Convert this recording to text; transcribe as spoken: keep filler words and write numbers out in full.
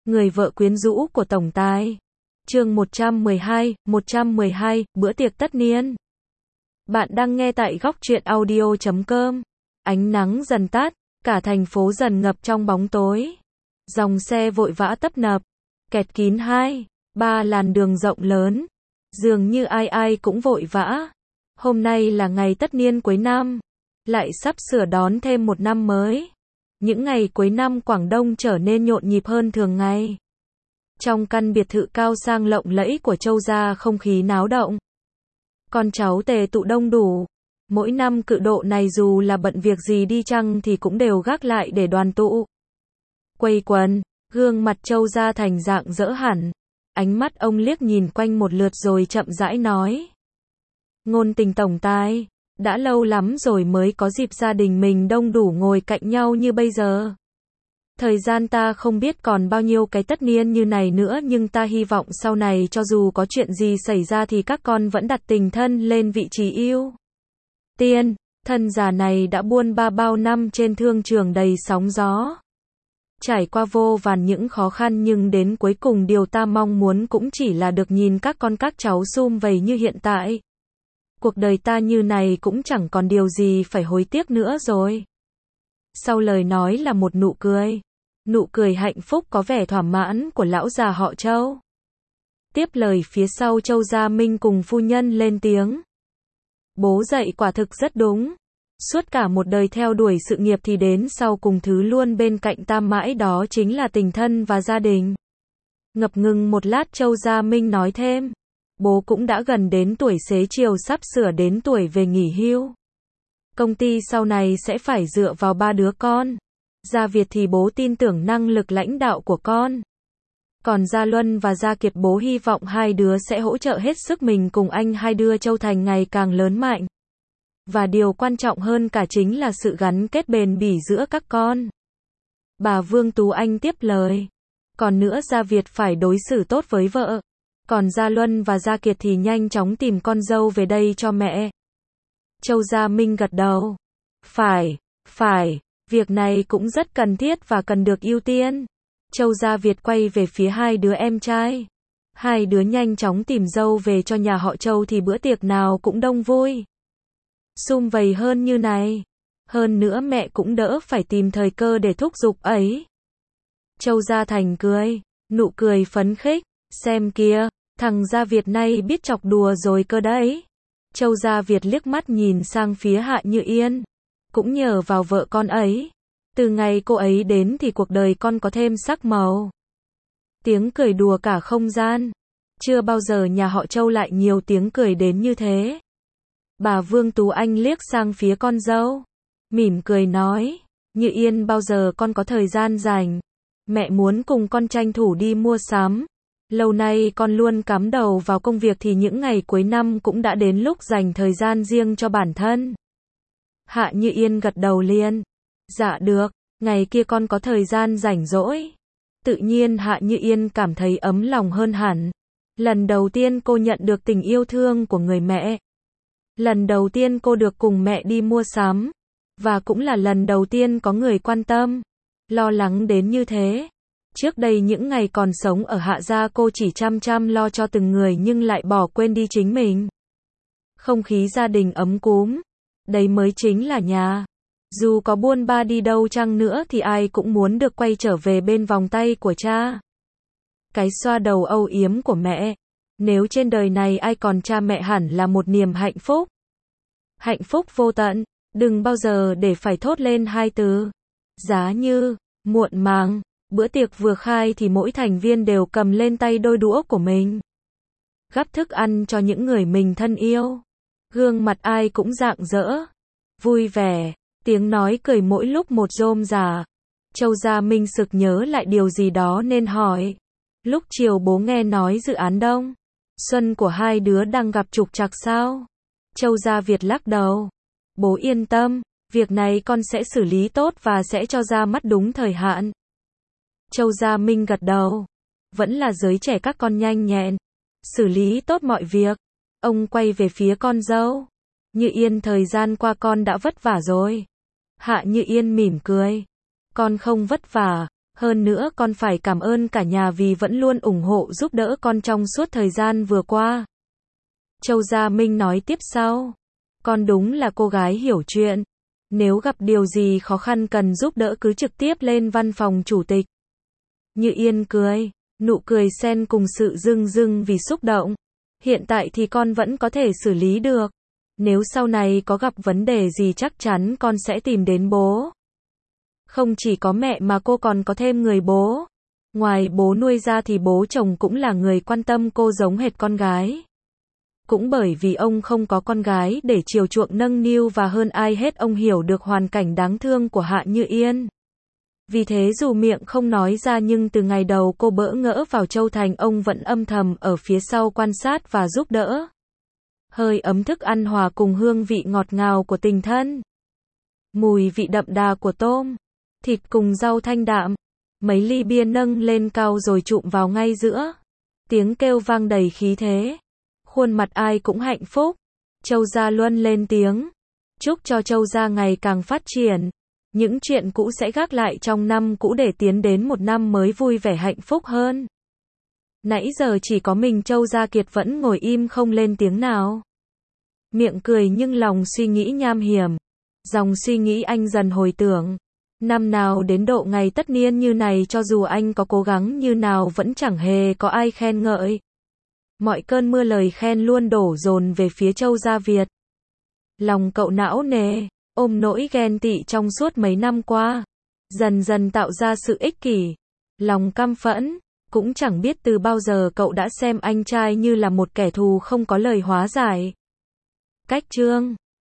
Người vợ quyến rũ của tổng tài. Chương một trăm mười hai, một trăm mười hai, bữa tiệc tất niên. Bạn đang nghe tại góc truyện audio chấm com. Ánh nắng dần tắt, cả thành phố dần ngập trong bóng tối. Dòng xe vội vã tấp nập, kẹt kín hai, ba làn đường rộng lớn. Dường như ai ai cũng vội vã. Hôm nay là ngày tất niên cuối năm, lại sắp sửa đón thêm một năm mới. Những ngày cuối năm Quảng Đông trở nên nhộn nhịp hơn thường ngày. Trong căn biệt thự cao sang lộng lẫy của Châu gia không khí náo động. Con cháu tề tụ đông đủ. Mỗi năm cự độ này dù là bận việc gì đi chăng thì cũng đều gác lại để đoàn tụ. Quây quần, gương mặt Châu gia thành dạng dỡ hẳn. Ánh mắt ông liếc nhìn quanh một lượt rồi chậm rãi nói. Ngôn Tình tổng tài, đã lâu lắm rồi mới có dịp gia đình mình đông đủ ngồi cạnh nhau như bây giờ. Thời gian ta không biết còn bao nhiêu cái tất niên như này nữa, nhưng ta hy vọng sau này cho dù có chuyện gì xảy ra thì các con vẫn đặt tình thân lên vị trí ưu tiên. Thân già này đã buôn ba bao năm trên thương trường đầy sóng gió. Trải qua vô vàn những khó khăn, nhưng đến cuối cùng điều ta mong muốn cũng chỉ là được nhìn các con các cháu sum vầy như hiện tại. Cuộc đời ta như này cũng chẳng còn điều gì phải hối tiếc nữa rồi. Sau lời nói là một nụ cười. Nụ cười hạnh phúc có vẻ thỏa mãn của lão già họ Châu. Tiếp lời phía sau, Châu Gia Minh cùng phu nhân lên tiếng. Bố dạy quả thực rất đúng. Suốt cả một đời theo đuổi sự nghiệp thì đến sau cùng thứ luôn bên cạnh ta mãi đó chính là tình thân và gia đình. Ngập ngừng một lát, Châu Gia Minh nói thêm. Bố cũng đã gần đến tuổi xế chiều, sắp sửa đến tuổi về nghỉ hưu. Công ty sau này sẽ phải dựa vào ba đứa con. Gia Việt thì bố tin tưởng năng lực lãnh đạo của con. Còn Gia Luân và Gia Kiệt bố hy vọng hai đứa sẽ hỗ trợ hết sức mình cùng anh hai đưa Châu Thành ngày càng lớn mạnh. Và điều quan trọng hơn cả chính là sự gắn kết bền bỉ giữa các con. Bà Vương Tú Anh tiếp lời. Còn nữa, Gia Việt phải đối xử tốt với vợ. Còn Gia Luân và Gia Kiệt thì nhanh chóng tìm con dâu về đây cho mẹ. Châu Gia Minh gật đầu. Phải, phải, việc này cũng rất cần thiết và cần được ưu tiên. Châu Gia Việt quay về phía hai đứa em trai. Hai đứa nhanh chóng tìm dâu về cho nhà họ Châu thì bữa tiệc nào cũng đông vui. Sum vầy hơn như này. Hơn nữa mẹ cũng đỡ phải tìm thời cơ để thúc giục ấy. Châu Gia Thành cười, nụ cười phấn khích. Xem kia, thằng Gia Việt này biết chọc đùa rồi cơ đấy. Châu Gia Việt liếc mắt nhìn sang phía Hạ Như Yên. Cũng nhờ vào vợ con ấy. Từ ngày cô ấy đến thì cuộc đời con có thêm sắc màu. Tiếng cười đùa cả không gian. Chưa bao giờ nhà họ Châu lại nhiều tiếng cười đến như thế. Bà Vương Tú Anh liếc sang phía con dâu. Mỉm cười nói. Như Yên, bao giờ con có thời gian rảnh. Mẹ muốn cùng con tranh thủ đi mua sắm. Lâu nay con luôn cắm đầu vào công việc thì những ngày cuối năm cũng đã đến lúc dành thời gian riêng cho bản thân. Hạ Như Yên gật đầu liền. Dạ được, ngày kia con có thời gian rảnh rỗi. Tự nhiên Hạ Như Yên cảm thấy ấm lòng hơn hẳn. Lần đầu tiên cô nhận được tình yêu thương của người mẹ. Lần đầu tiên cô được cùng mẹ đi mua sắm. Và cũng là lần đầu tiên có người quan tâm, lo lắng đến như thế. Trước đây những ngày còn sống ở Hạ gia cô chỉ chăm chăm lo cho từng người nhưng lại bỏ quên đi chính mình. Không khí gia đình ấm cúm. Đấy mới chính là nhà. Dù có buôn ba đi đâu chăng nữa thì ai cũng muốn được quay trở về bên vòng tay của cha. Cái xoa đầu âu yếm của mẹ. Nếu trên đời này ai còn cha mẹ hẳn là một niềm hạnh phúc. Hạnh phúc vô tận. Đừng bao giờ để phải thốt lên hai từ. Giá như, muộn màng. Bữa tiệc vừa khai thì mỗi thành viên đều cầm lên tay đôi đũa của mình. Gắp thức ăn cho những người mình thân yêu. Gương mặt ai cũng rạng rỡ. Vui vẻ. Tiếng nói cười mỗi lúc một rôm rả. Châu Gia Minh sực nhớ lại điều gì đó nên hỏi. Lúc chiều bố nghe nói dự án Đông Xuân của hai đứa đang gặp trục trặc sao? Châu Gia Việt lắc đầu. Bố yên tâm. Việc này con sẽ xử lý tốt và sẽ cho ra mắt đúng thời hạn. Châu Gia Minh gật đầu. Vẫn là giới trẻ các con nhanh nhẹn. Xử lý tốt mọi việc. Ông quay về phía con dâu. Như Yên, thời gian qua con đã vất vả rồi. Hạ Như Yên mỉm cười. Con không vất vả. Hơn nữa con phải cảm ơn cả nhà vì vẫn luôn ủng hộ giúp đỡ con trong suốt thời gian vừa qua. Châu Gia Minh nói tiếp sau. Con đúng là cô gái hiểu chuyện. Nếu gặp điều gì khó khăn cần giúp đỡ cứ trực tiếp lên văn phòng chủ tịch. Như Yên cười, nụ cười xen cùng sự rưng rưng vì xúc động. Hiện tại thì con vẫn có thể xử lý được. Nếu sau này có gặp vấn đề gì chắc chắn con sẽ tìm đến bố. Không chỉ có mẹ mà cô còn có thêm người bố. Ngoài bố nuôi ra thì bố chồng cũng là người quan tâm cô giống hệt con gái. Cũng bởi vì ông không có con gái để chiều chuộng nâng niu và hơn ai hết ông hiểu được hoàn cảnh đáng thương của Hạ Như Yên. Vì thế dù miệng không nói ra nhưng từ ngày đầu cô bỡ ngỡ vào Châu Thành ông vẫn âm thầm ở phía sau quan sát và giúp đỡ. Hơi ấm thức ăn hòa cùng hương vị ngọt ngào của tình thân. Mùi vị đậm đà của tôm, thịt cùng rau thanh đạm. Mấy ly bia nâng lên cao rồi trụm vào ngay giữa. Tiếng kêu vang đầy khí thế. Khuôn mặt ai cũng hạnh phúc. Châu Gia Luân lên tiếng. Chúc cho Châu Gia ngày càng phát triển. Những chuyện cũ sẽ gác lại trong năm cũ để tiến đến một năm mới vui vẻ hạnh phúc hơn. Nãy giờ chỉ có mình Châu Gia Kiệt vẫn ngồi im không lên tiếng nào. Miệng cười nhưng lòng suy nghĩ nham hiểm. Dòng suy nghĩ anh dần hồi tưởng. Năm nào đến độ ngày tất niên như này cho dù anh có cố gắng như nào vẫn chẳng hề có ai khen ngợi. Mọi cơn mưa lời khen luôn đổ dồn về phía Châu Gia Việt. Lòng cậu não nề, ôm nỗi ghen tị trong suốt mấy năm qua. Dần dần tạo ra sự ích kỷ. Lòng căm phẫn. Cũng chẳng biết từ bao giờ cậu đã xem anh trai như là một kẻ thù không có lời hóa giải. Cách chương